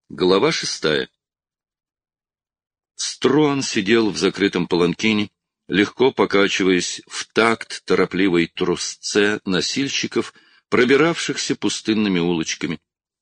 Глава 6. Струан сидел в закрытом паланкине, легко покачиваясь в такт торопливой трусце носильщиков, пробиравшихся пустынными улочками.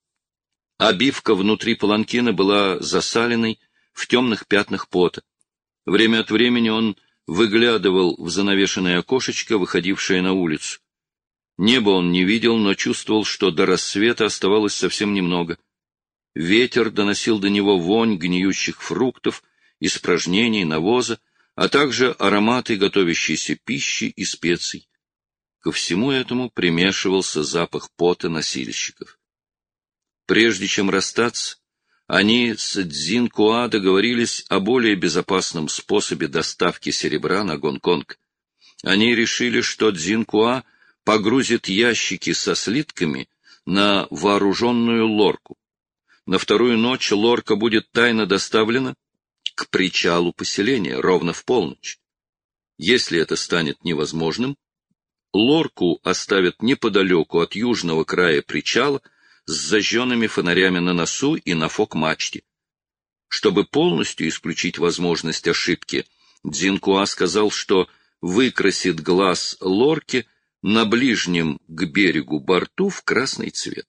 Обивка внутри паланкина была засаленной в темных пятнах пота. Время от времени он выглядывал в занавешенное окошечко, выходившее на улицу. Небо он не видел, но чувствовал, что до рассвета оставалось совсем немного. Ветер доносил до него вонь гниющих фруктов, испражнений, навоза, а также ароматы готовящейся пищи и специй. Ко всему этому примешивался запах пота носильщиков. Прежде чем расстаться, они с Цзинкуа договорились о более безопасном способе доставки серебра на Гонконг. Они решили, что Цзинкуа погрузит ящики со слитками на вооруженную лорку. На вторую ночь лорка будет тайно доставлена к причалу поселения ровно в полночь. Если это станет невозможным, лорку оставят неподалеку от южного края причала с зажженными фонарями на носу и на фок-мачте. Чтобы полностью исключить возможность ошибки, Цзинкуа сказал, что выкрасит глаз лорки на ближнем к берегу борту в красный цвет.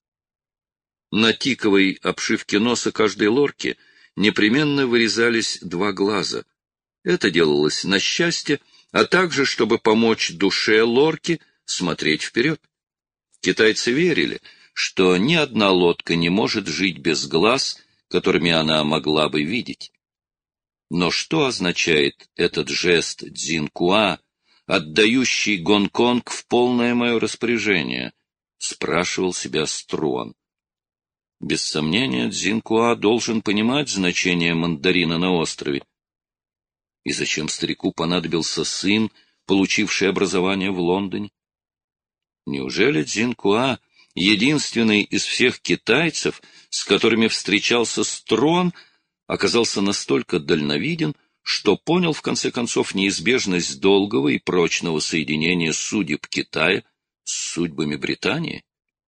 На тиковой обшивке носа каждой лорки непременно вырезались два глаза. Это делалось на счастье, а также, чтобы помочь душе лорки смотреть вперед. Китайцы верили, что ни одна лодка не может жить без глаз, которыми она могла бы видеть. Но что означает этот жест Цзинкуа, отдающий Гонконг в полное мое распоряжение? Спрашивал себя Струан. Без сомнения, Цзинкуа должен понимать значение мандарина на острове. И зачем старику понадобился сын, получивший образование в Лондоне? Неужели Цзинкуа, единственный из всех китайцев, с которыми встречался Струан, оказался настолько дальновиден, что понял, в конце концов, неизбежность долгого и прочного соединения судеб Китая с судьбами Британии?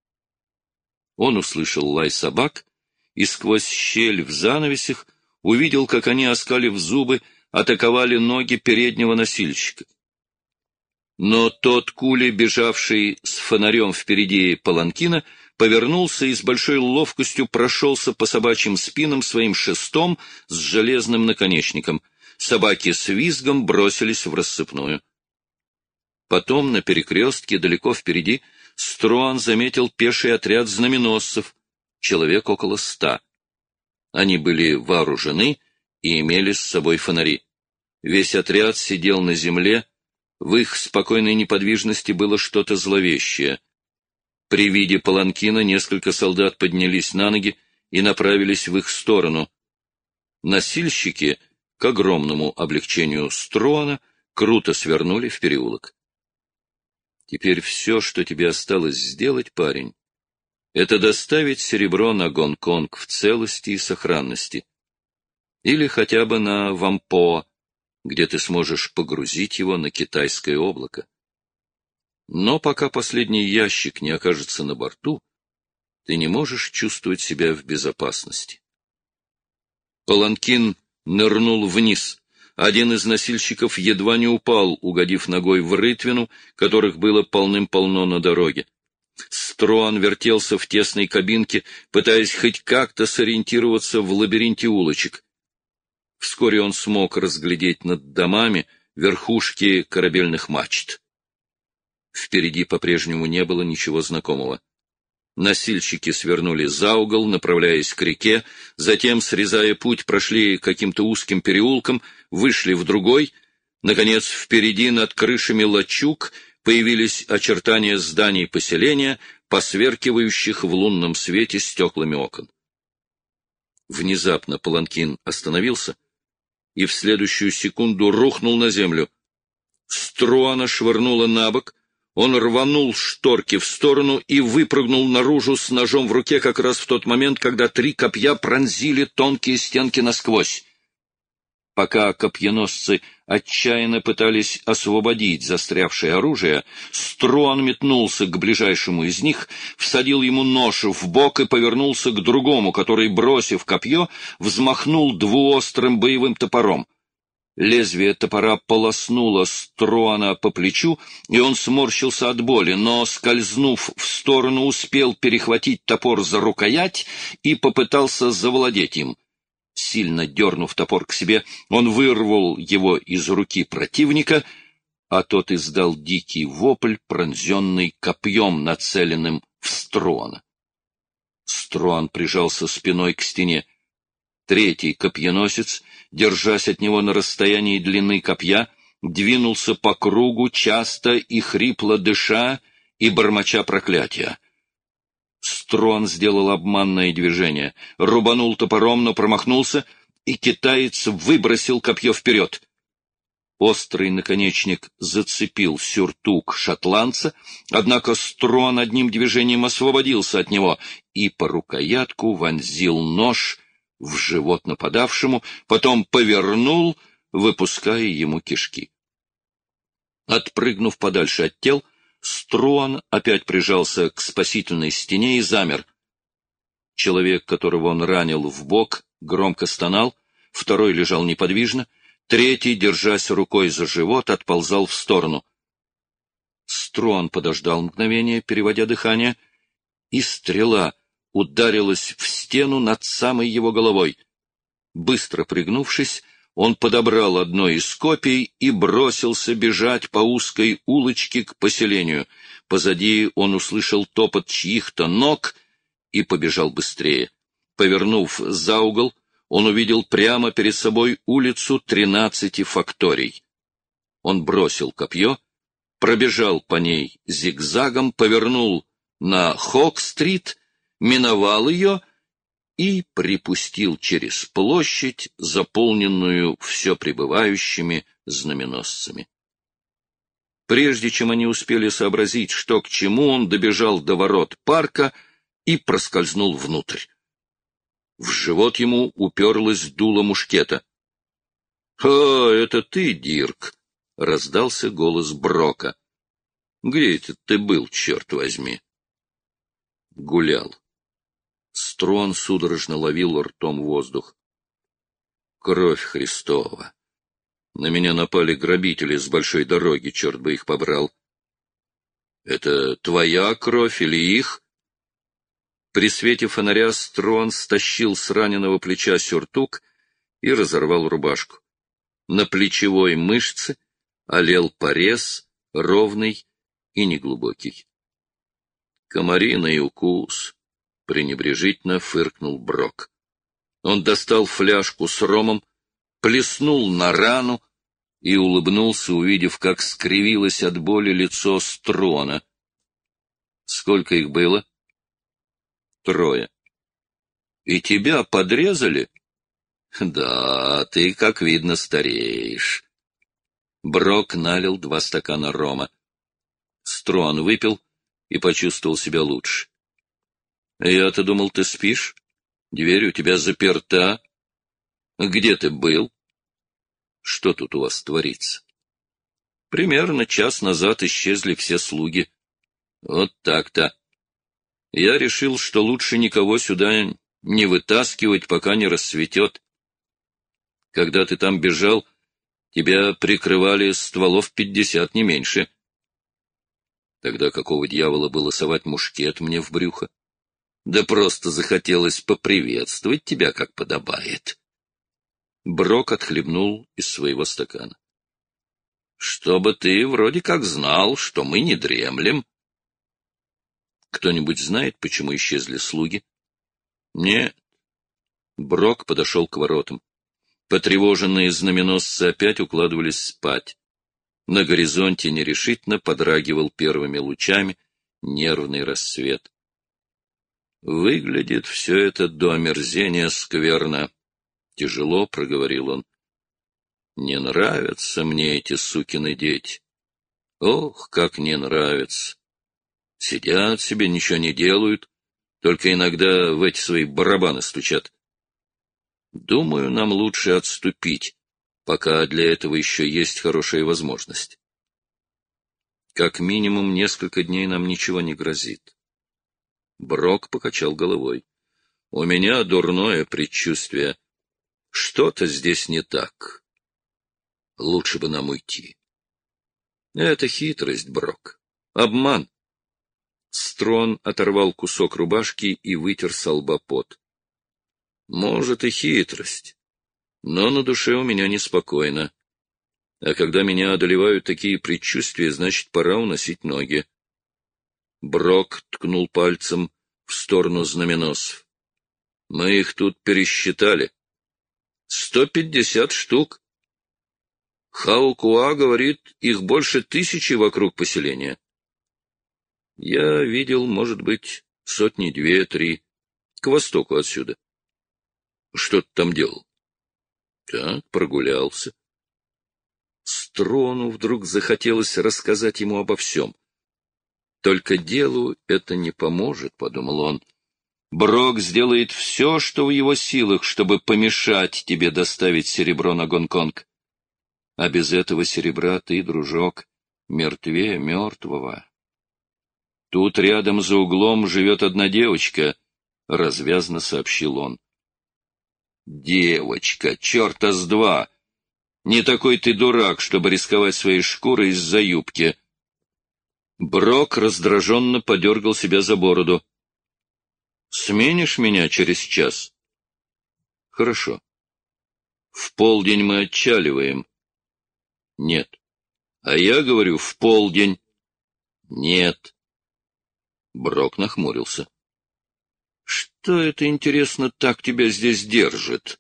Он услышал лай собак и сквозь щель в занавесях увидел, как они, оскалив зубы, атаковали ноги переднего носильщика. Но тот кули, бежавший с фонарем впереди паланкина, повернулся и с большой ловкостью прошелся по собачьим спинам своим шестом с железным наконечником. Собаки с визгом бросились в рассыпную. Потом на перекрестке далеко впереди Струан заметил пеший отряд знаменосцев, человек около 100. Они были вооружены и имели с собой фонари. Весь отряд сидел на земле, в их спокойной неподвижности было что-то зловещее. При виде паланкина несколько солдат поднялись на ноги и направились в их сторону. Носильщики, к огромному облегчению Струана, круто свернули в переулок. Теперь все, что тебе осталось сделать, парень, это доставить серебро на Гонконг в целости и сохранности. Или хотя бы на Вампоа, где ты сможешь погрузить его на китайское облако. Но пока последний ящик не окажется на борту, ты не можешь чувствовать себя в безопасности. Паланкин нырнул вниз. Один из носильщиков едва не упал, угодив ногой в рытвину, которых было полным-полно на дороге. Струан вертелся в тесной кабинке, пытаясь хоть как-то сориентироваться в лабиринте улочек. Вскоре он смог разглядеть над домами верхушки корабельных мачт. Впереди по-прежнему не было ничего знакомого. Носильщики свернули за угол, направляясь к реке, затем, срезая путь, прошли каким-то узким переулком, вышли в другой. Наконец, впереди над крышами лачуг появились очертания зданий поселения, посверкивающих в лунном свете стеклами окон. Внезапно паланкин остановился и в следующую секунду рухнул на землю. Струана швырнула на бок. Он рванул шторки в сторону и выпрыгнул наружу с ножом в руке как раз в тот момент, когда 3 копья пронзили тонкие стенки насквозь. Пока копьеносцы отчаянно пытались освободить застрявшее оружие, Струан метнулся к ближайшему из них, всадил ему нож в бок и повернулся к другому, который, бросив копье, взмахнул двуострым боевым топором. Лезвие топора полоснуло Струана по плечу, и он сморщился от боли, но, скользнув в сторону, успел перехватить топор за рукоять и попытался завладеть им. Сильно дернув топор к себе, он вырвал его из руки противника, а тот издал дикий вопль, пронзенный копьем, нацеленным в Струана. Струан прижался спиной к стене. Третий копьеносец, держась от него на расстоянии длины копья, двинулся по кругу, часто и хрипло дыша и бормоча проклятия. Струан сделал обманное движение, рубанул топором, но промахнулся, и китаец выбросил копье вперед. Острый наконечник зацепил сюртук шотландца, однако Струан одним движением освободился от него и по рукоятку вонзил нож в живот нападавшему, потом повернул, выпуская ему кишки. Отпрыгнув подальше от тел, Струан опять прижался к спасительной стене и замер. Человек, которого он ранил в бок, громко стонал, второй лежал неподвижно, третий, держась рукой за живот, отползал в сторону. Струан подождал мгновение, переводя дыхание, и стрела ударилась в стену над самой его головой. Быстро пригнувшись, он подобрал одно из копий и бросился бежать по узкой улочке к поселению. Позади он услышал топот чьих-то ног и побежал быстрее. Повернув за угол, он увидел прямо перед собой улицу 13 факторий. Он бросил копье, пробежал по ней зигзагом, повернул на Хок-стрит, миновал ее и припустил через площадь, заполненную все прибывающими знаменосцами. Прежде чем они успели сообразить, что к чему, он добежал до ворот парка и проскользнул внутрь. В живот ему уперлось дуло мушкета. — «О, это ты, Дирк! — раздался голос Брока. — Где это ты был, черт возьми? — Гулял. Струан судорожно ловил ртом воздух. Кровь Христова! На меня напали грабители с большой дороги, черт бы их побрал. Это твоя кровь или их? При свете фонаря Струан стащил с раненого плеча сюртук и разорвал рубашку. На плечевой мышце олел порез, ровный и неглубокий. Комариный укус, — пренебрежительно фыркнул Брок. Он достал фляжку с ромом, плеснул на рану и улыбнулся, увидев, как скривилось от боли лицо Струана. — Сколько их было? — 3. — И тебя подрезали? — Да, ты, как видно, стареешь. Брок налил 2 стакана рома. Струан выпил и почувствовал себя лучше. — Я-то думал, ты спишь. Дверь у тебя заперта. Где ты был? Что тут у вас творится? Примерно час назад исчезли все слуги. Вот так-то. Я решил, что лучше никого сюда не вытаскивать, пока не рассветет. Когда ты там бежал, тебя прикрывали стволов 50, не меньше. Тогда какого дьявола было совать мушкет мне в брюхо? Да просто захотелось поприветствовать тебя, как подобает. Брок отхлебнул из своего стакана. — Чтобы ты вроде как знал, что мы не дремлем. — Кто-нибудь знает, почему исчезли слуги? — Нет. Брок подошел к воротам. Потревоженные знаменосцы опять укладывались спать. На горизонте нерешительно подрагивал первыми лучами нервный рассвет. Выглядит все это до омерзения скверно. Тяжело проговорил он. Не нравятся мне эти сукины дети. Ох, как не нравятся. Сидят себе, ничего не делают, только иногда в эти свои барабаны стучат. Думаю, нам лучше отступить. пока для этого еще есть хорошая возможность. Как минимум несколько дней нам ничего не грозит. Брок покачал головой. У меня дурное предчувствие. Что-то здесь не так. Лучше бы нам уйти. Это хитрость, Брок. Обман. Строн оторвал кусок рубашки и вытер со лба пот. Может, и хитрость, но на душе у меня неспокойно. А когда меня одолевают такие предчувствия, значит, пора уносить ноги. Брок ткнул пальцем в сторону знаменосцев. Мы их тут пересчитали. 150 штук. Хаукуа говорит, их больше 1000 вокруг поселения. Я видел, может быть, 100-2-3, к востоку отсюда. Что ты там делал? Так, прогулялся. Строну вдруг захотелось рассказать ему обо всем. Только делу это не поможет, — подумал он. Брок сделает все, что в его силах, чтобы помешать тебе доставить серебро на Гонконг. А без этого серебра ты, дружок, мертвее мертвого. Тут рядом за углом живет одна девочка, — развязно сообщил он. Девочка, черта с два! Не такой ты дурак, чтобы рисковать своей шкурой из-за юбки. Брок раздраженно подергал себя за бороду. Сменишь меня через час? Хорошо. В полдень мы отчаливаем. Нет. А я говорю, в полдень. Нет. Брок нахмурился. Что это, интересно, так тебя здесь держит?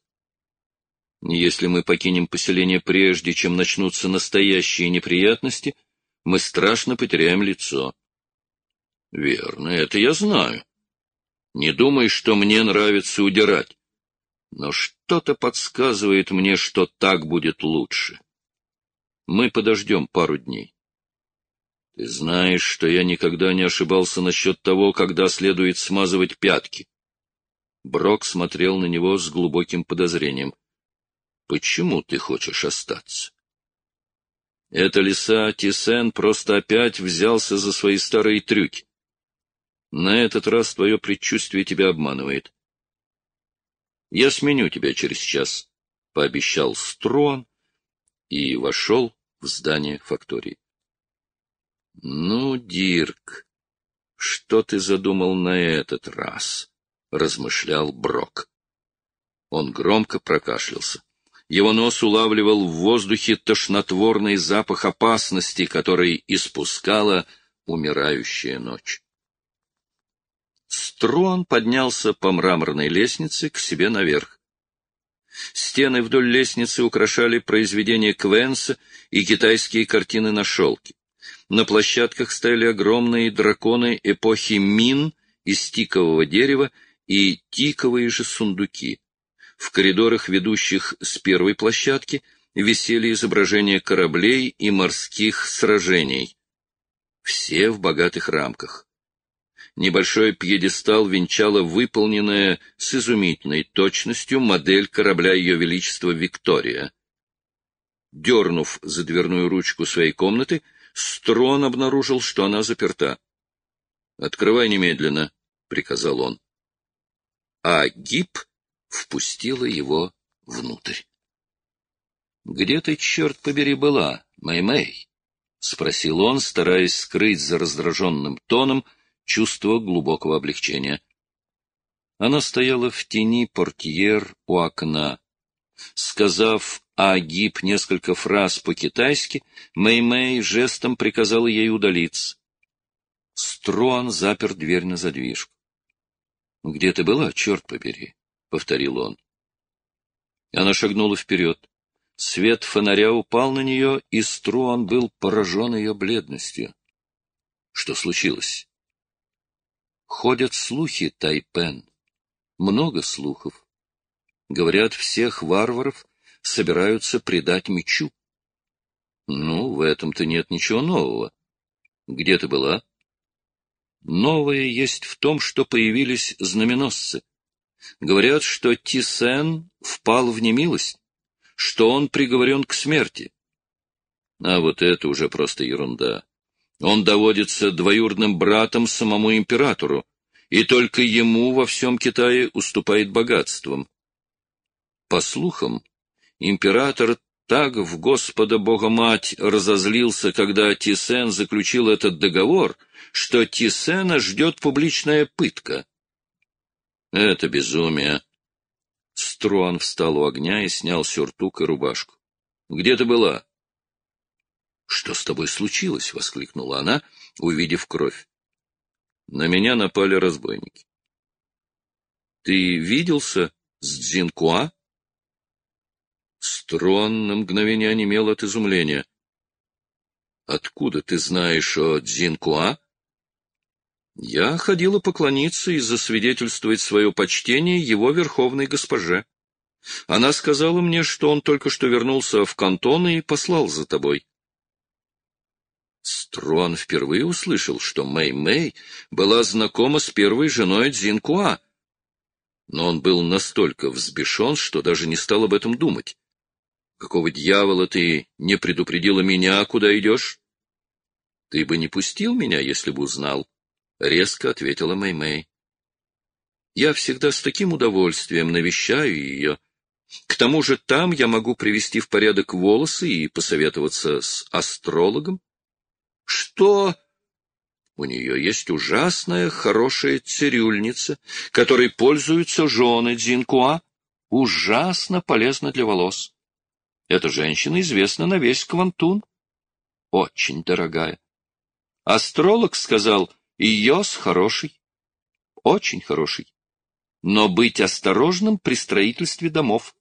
Если мы покинем поселение прежде, чем начнутся настоящие неприятности, мы страшно потеряем лицо. Верно, это я знаю. Не думай, что мне нравится удирать. Но что-то подсказывает мне, что так будет лучше. Мы подождем пару дней. Ты знаешь, что я никогда не ошибался насчет того, когда следует смазывать пятки. Брок смотрел на него с глубоким подозрением. Почему ты хочешь остаться? Это лиса Тисен просто опять взялся за свои старые трюки. На этот раз твое предчувствие тебя обманывает. Я сменю тебя через час, — пообещал Строн и вошел в здание фактории. Ну, Дирк, что ты задумал на этот раз? — размышлял Брок. Он громко прокашлялся. Его нос улавливал в воздухе тошнотворный запах опасности, который испускала умирающая ночь. Строн поднялся по мраморной лестнице к себе наверх. Стены вдоль лестницы украшали произведения Квенса и китайские картины на шелке. На площадках стояли огромные драконы эпохи Мин из тикового дерева и тиковые же сундуки. В коридорах, ведущих с первой площадки, висели изображения кораблей и морских сражений. Все в богатых рамках. Небольшой пьедестал венчала выполненная с изумительной точностью модель корабля Ее Величества Виктория. Дернув за дверную ручку своей комнаты, Строн обнаружил, что она заперта. — Открывай немедленно, — приказал он. А Гип впустила его внутрь. — Где ты, черт побери, была, Мэй-Мэй? — спросил он, стараясь скрыть за раздраженным тоном чувство глубокого облегчения. Она стояла в тени портьер у окна. Сказав Агип несколько фраз по-китайски, Мэй-Мэй жестом приказала ей удалиться. Строн запер дверь на задвижку. — Где ты была, черт побери? — повторил он. Она шагнула вперед. Свет фонаря упал на нее, и Струан был поражен ее бледностью. Что случилось? Ходят слухи, Тайпен. Много слухов. Говорят, всех варваров собираются предать мечу. Ну, в этом-то нет ничего нового. Где ты была? Новое есть в том, что появились знаменосцы. Говорят, что Тисен впал в немилость, что он приговорен к смерти. А вот это уже просто ерунда. Он доводится двоюродным братом самому императору, и только ему во всем Китае уступает богатством. По слухам, император так в Господа Бога-Мать разозлился, когда Тисен заключил этот договор, что Тисена ждет публичная пытка. Это безумие. Струан встал у огня и снял сюртук и рубашку. — Где ты была? — Что с тобой случилось? — воскликнула она, увидев кровь. — На меня напали разбойники. — Ты виделся с Цзинкуа? Струан на мгновение онемел от изумления. — Откуда ты знаешь о Цзинкуа? — Я ходила поклониться и засвидетельствовать свое почтение его верховной госпоже. Она сказала мне, что он только что вернулся в Кантон и послал за тобой. Струан впервые услышал, что Мэй-Мэй была знакома с первой женой Цзинкуа, но он был настолько взбешен, что даже не стал об этом думать. — Какого дьявола ты не предупредила меня, куда идешь? — Ты бы не пустил меня, если бы узнал, — резко ответила Мэй-Мэй. — Я всегда с таким удовольствием навещаю ее. К тому же там я могу привести в порядок волосы и посоветоваться с астрологом. — Что? У нее есть ужасная хорошая цирюльница, которой пользуются жены Цзинкуа. Ужасно полезна для волос. Эта женщина известна на весь Квантун. Очень дорогая. Астролог сказал, Йос хороший. Очень хороший. Но быть осторожным при строительстве домов.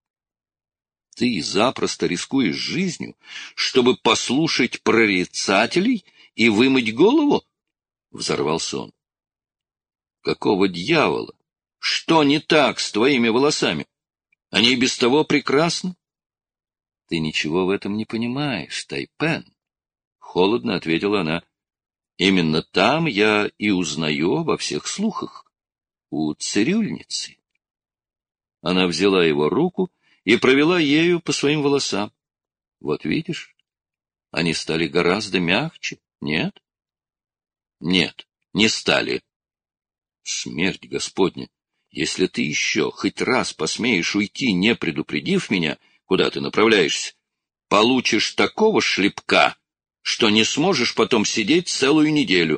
Ты запросто рискуешь жизнью, чтобы послушать прорицателей и вымыть голову? — взорвался он. — Какого дьявола? Что не так с твоими волосами? Они и без того прекрасны. — Ты ничего в этом не понимаешь, Тайпен, — холодно ответила она. — Именно там я и узнаю обо всех слухах. У цирюльницы. Она взяла его руку и провела ею по своим волосам. Вот видишь, они стали гораздо мягче, нет? Нет, не стали. Смерть Господня! Если ты еще хоть раз посмеешь уйти, не предупредив меня, куда ты направляешься, получишь такого шлепка, что не сможешь потом сидеть целую неделю.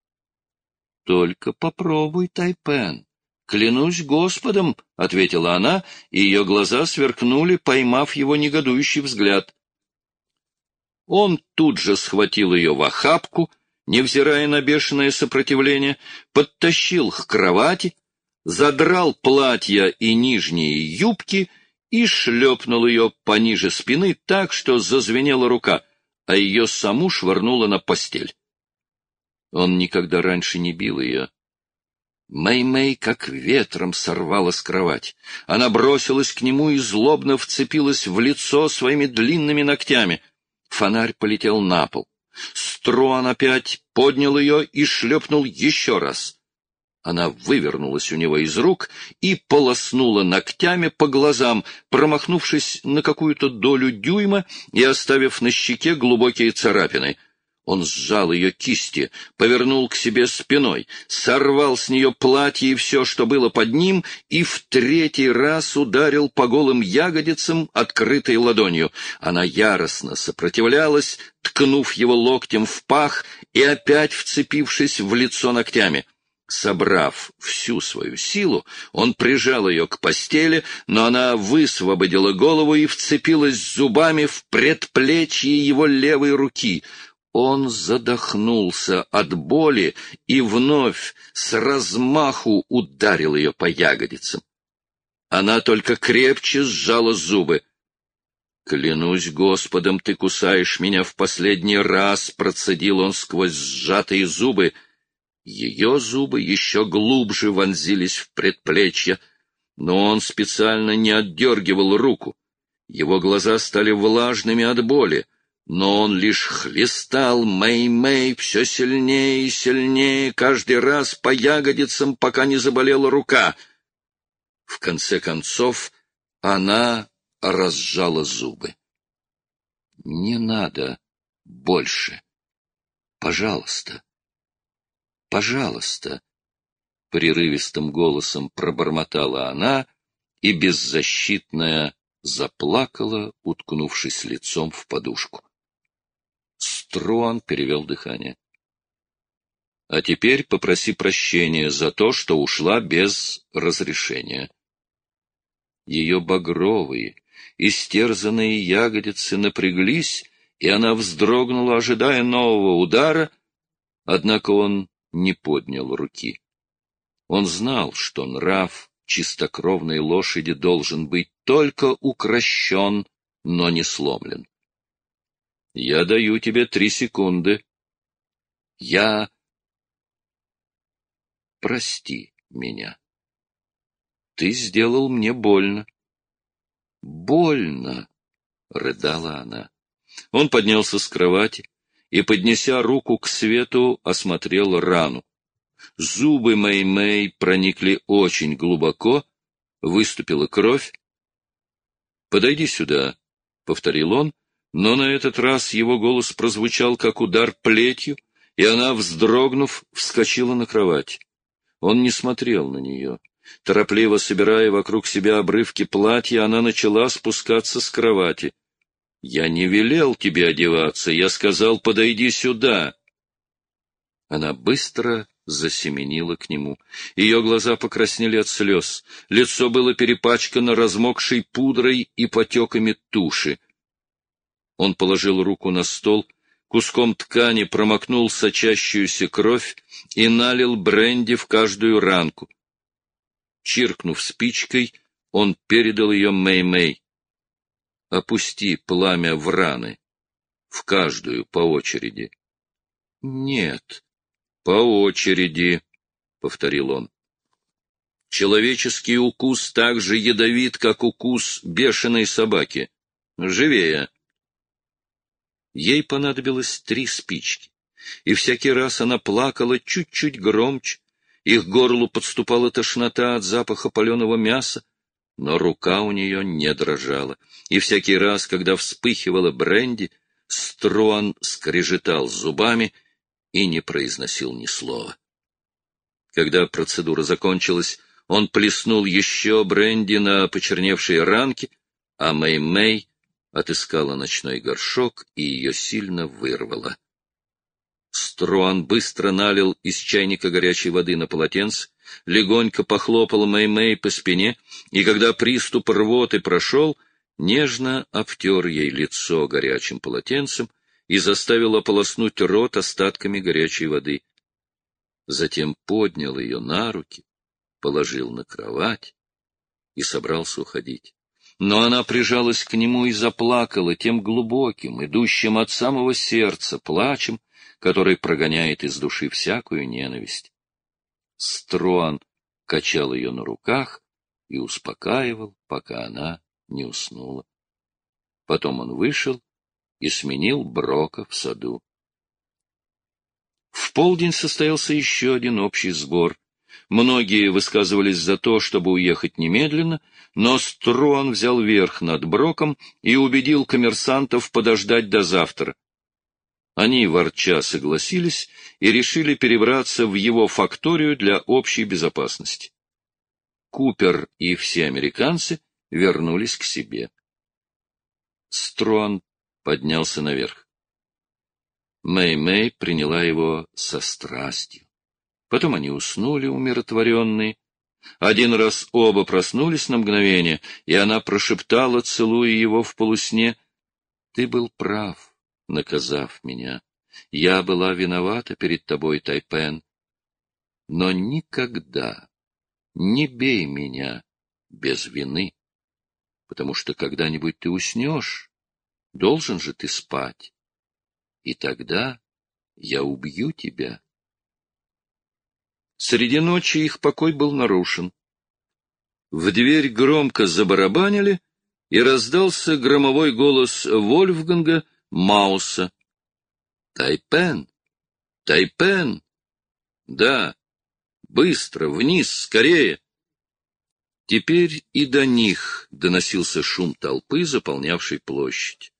Только попробуй, Тайпен. Клянусь Господом, — ответила она, и ее глаза сверкнули, поймав его негодующий взгляд. Он тут же схватил ее в охапку, невзирая на бешеное сопротивление, подтащил к кровати, задрал платья и нижние юбки и шлепнул ее пониже спины так, что зазвенела рука, а ее саму швырнуло на постель. Он никогда раньше не бил ее. Мэй-Мэй как ветром сорвала с кровати. Она бросилась к нему и злобно вцепилась в лицо своими длинными ногтями. Фонарь полетел на пол. Струан опять поднял ее и шлепнул еще раз. Она вывернулась у него из рук и полоснула ногтями по глазам, промахнувшись на какую-то долю дюйма и оставив на щеке глубокие царапины. Он сжал ее кисти, повернул к себе спиной, сорвал с нее платье и все, что было под ним, и в третий раз ударил по голым ягодицам открытой ладонью. Она яростно сопротивлялась, ткнув его локтем в пах и опять вцепившись в лицо ногтями. Собрав всю свою силу, он прижал ее к постели, но она высвободила голову и вцепилась зубами в предплечье его левой руки. Он задохнулся от боли и вновь с размаху ударил ее по ягодицам. Она только крепче сжала зубы. — Клянусь Господом, ты кусаешь меня в последний раз, — процедил он сквозь сжатые зубы. Ее зубы еще глубже вонзились в предплечье, но он специально не отдергивал руку. Его глаза стали влажными от боли, но он лишь хлестал Мэй-Мэй все сильнее и сильнее, каждый раз по ягодицам, пока не заболела рука. В конце концов, она разжала зубы. — Не надо больше. Пожалуйста. Пожалуйста. Прерывистым голосом пробормотала она и беззащитная заплакала, уткнувшись лицом в подушку. Струан перевел дыхание. — А теперь попроси прощения за то, что ушла без разрешения. Ее багровые, истерзанные ягодицы напряглись, и она вздрогнула, ожидая нового удара, однако он не поднял руки. Он знал, что нрав чистокровной лошади должен быть только укрощен, но не сломлен. — Я даю тебе 3 секунды. Я... Прости меня. Ты сделал мне больно. Больно, — рыдала она. Он поднялся с кровати и, поднеся руку к свету, осмотрел рану. Зубы Мэй-Мэй проникли очень глубоко, выступила кровь. — Подойди сюда, — повторил он, но на этот раз его голос прозвучал, как удар плетью, и она, вздрогнув, вскочила на кровать. Он не смотрел на нее. Торопливо собирая вокруг себя обрывки платья, она начала спускаться с кровати. — Я не велел тебе одеваться, я сказал, подойди сюда. Она быстро засеменила к нему. Ее глаза покраснели от слез. Лицо было перепачкано размокшей пудрой и потеками туши. Он положил руку на стол, куском ткани промокнул сочащуюся кровь и налил бренди в каждую ранку. Чиркнув спичкой, он передал ее Мэй-Мэй. — Опусти пламя в раны, в каждую по очереди. — Нет, по очереди, — повторил он. Человеческий укус так же ядовит, как укус бешеной собаки. Живее! Ей понадобилось 3 спички, и всякий раз она плакала чуть-чуть громче, их горлу подступала тошнота от запаха паленого мяса, но рука у нее не дрожала, и всякий раз, когда вспыхивала бренди, Струан скрежетал зубами и не произносил ни слова. Когда процедура закончилась, он плеснул еще бренди на почерневшие ранки, а Мэй-Мэй отыскала ночной горшок и ее сильно вырвало. Струан быстро налил из чайника горячей воды на полотенце, легонько похлопал Мэй-Мэй по спине, и когда приступ рвоты прошел, нежно обтер ей лицо горячим полотенцем и заставил ополоснуть рот остатками горячей воды. Затем поднял ее на руки, положил на кровать и собрался уходить. Но она прижалась к нему и заплакала тем глубоким, идущим от самого сердца плачем, который прогоняет из души всякую ненависть. Струан качал ее на руках и успокаивал, пока она не уснула. Потом он вышел и сменил Брока в саду. В полдень состоялся еще один общий сбор. Многие высказывались за то, чтобы уехать немедленно, но Струан взял верх над Броком и убедил коммерсантов подождать до завтра. Они, ворча, согласились и решили перебраться в его факторию для общей безопасности. Купер и все американцы вернулись к себе. Струан поднялся наверх. Мэй-Мэй приняла его со страстью. Потом они уснули, умиротворенные. Один раз оба проснулись на мгновение, и она прошептала, целуя его в полусне: «Ты был прав, наказав меня. Я была виновата перед тобой, Тайпен. Но никогда не бей меня без вины, потому что когда-нибудь ты уснешь, должен же ты спать, и тогда я убью тебя». Среди ночи их покой был нарушен. В дверь громко забарабанили, и раздался громовой голос Вольфганга Мауса. «Тайпен! Тайпен! Да! Быстро! Вниз! Скорее!» Теперь и до них доносился шум толпы, заполнявшей площадь.